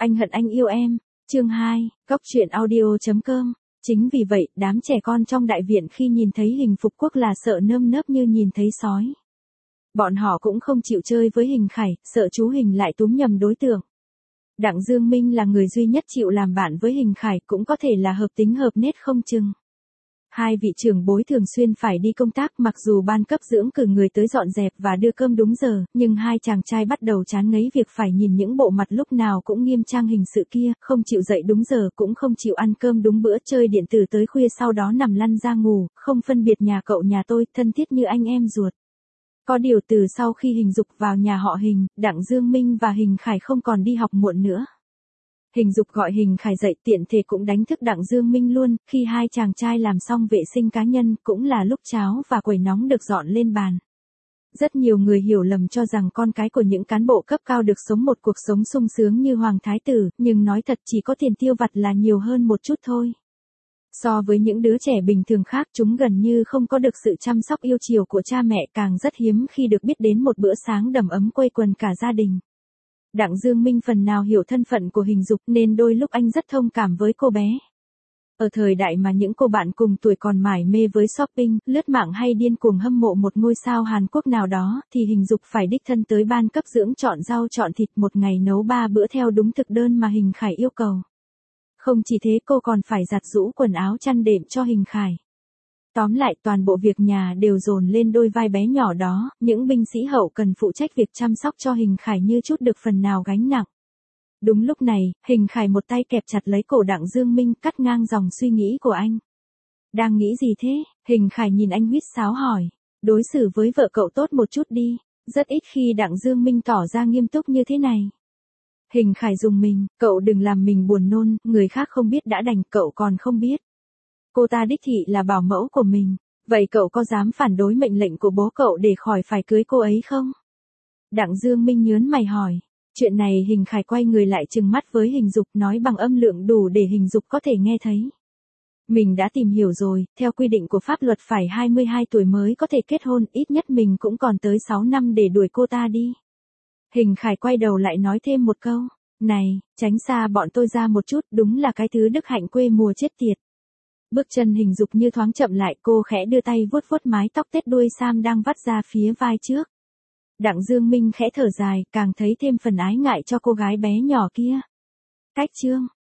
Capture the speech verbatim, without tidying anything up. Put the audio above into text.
Anh hận anh yêu em. Chương hai, Cóc truyện audio chấm com. Chính vì vậy, đám trẻ con trong đại viện khi nhìn thấy Hình Phục Quốc là sợ nơm nớp như nhìn thấy sói. Bọn họ cũng không chịu chơi với Hình Khải, sợ chú Hình lại túm nhầm đối tượng. Đặng Dương Minh là người duy nhất chịu làm bạn với Hình Khải, cũng có thể là hợp tính hợp nết không chừng. Hai vị trưởng bối thường xuyên phải đi công tác, mặc dù ban cấp dưỡng cử người tới dọn dẹp và đưa cơm đúng giờ, nhưng hai chàng trai bắt đầu chán ngấy việc phải nhìn những bộ mặt lúc nào cũng nghiêm trang hình sự kia, không chịu dậy đúng giờ, cũng không chịu ăn cơm đúng bữa, chơi điện tử tới khuya sau đó nằm lăn ra ngủ, không phân biệt nhà cậu nhà tôi, thân thiết như anh em ruột. Có điều từ sau khi Hình Dục vào nhà họ Hình, Đặng Dương Minh và Hình Khải không còn đi học muộn nữa. Hình Dục gọi Hình Khải dậy, tiện thể cũng đánh thức Đặng Dương Minh luôn, khi hai chàng trai làm xong vệ sinh cá nhân, cũng là lúc cháo và quẩy nóng được dọn lên bàn. Rất nhiều người hiểu lầm cho rằng con cái của những cán bộ cấp cao được sống một cuộc sống sung sướng như Hoàng Thái Tử, nhưng nói thật chỉ có tiền tiêu vặt là nhiều hơn một chút thôi. So với những đứa trẻ bình thường khác, chúng gần như không có được sự chăm sóc yêu chiều của cha mẹ, càng rất hiếm khi được biết đến một bữa sáng đầm ấm quây quần cả gia đình. Đặng Dương Minh phần nào hiểu thân phận của Hình Dục nên đôi lúc anh rất thông cảm với cô bé. Ở thời đại mà những cô bạn cùng tuổi còn mải mê với shopping, lướt mạng hay điên cuồng hâm mộ một ngôi sao Hàn Quốc nào đó, thì Hình Dục phải đích thân tới ban cấp dưỡng chọn rau chọn thịt, một ngày nấu ba bữa theo đúng thực đơn mà Hình Khải yêu cầu. Không chỉ thế, cô còn phải giặt giũ quần áo chăn đệm cho Hình Khải. Tóm lại, toàn bộ việc nhà đều dồn lên đôi vai bé nhỏ đó, những binh sĩ hậu cần phụ trách việc chăm sóc cho Hình Khải như chút được phần nào gánh nặng. Đúng lúc này, Hình Khải một tay kẹp chặt lấy cổ Đặng Dương Minh, cắt ngang dòng suy nghĩ của anh. Đang nghĩ gì thế? Hình Khải nhìn anh huýt sáo hỏi. Đối xử với vợ cậu tốt một chút đi, rất ít khi Đặng Dương Minh tỏ ra nghiêm túc như thế này. Hình Khải dùng mình, cậu đừng làm mình buồn nôn, người khác không biết đã đành, cậu còn không biết. Cô ta đích thị là bảo mẫu của mình, vậy cậu có dám phản đối mệnh lệnh của bố cậu để khỏi phải cưới cô ấy không? Đặng Dương Minh nhớn mày hỏi. Chuyện này Hình Khải quay người lại trừng mắt với Hình Dục, nói bằng âm lượng đủ để Hình Dục có thể nghe thấy. Mình đã tìm hiểu rồi, theo quy định của pháp luật phải hai mươi hai tuổi mới có thể kết hôn, ít nhất mình cũng còn tới sáu năm để đuổi cô ta đi. Hình Khải quay đầu lại nói thêm một câu. Này, tránh xa bọn tôi ra một chút, đúng là cái thứ đức hạnh quê mùa chết tiệt. Bước chân Hình Dục như thoáng chậm lại, cô khẽ đưa tay vuốt vuốt mái tóc tết đuôi sam đang vắt ra phía vai trước. Đặng Dương Minh khẽ thở dài, càng thấy thêm phần ái ngại cho cô gái bé nhỏ kia. Cách chương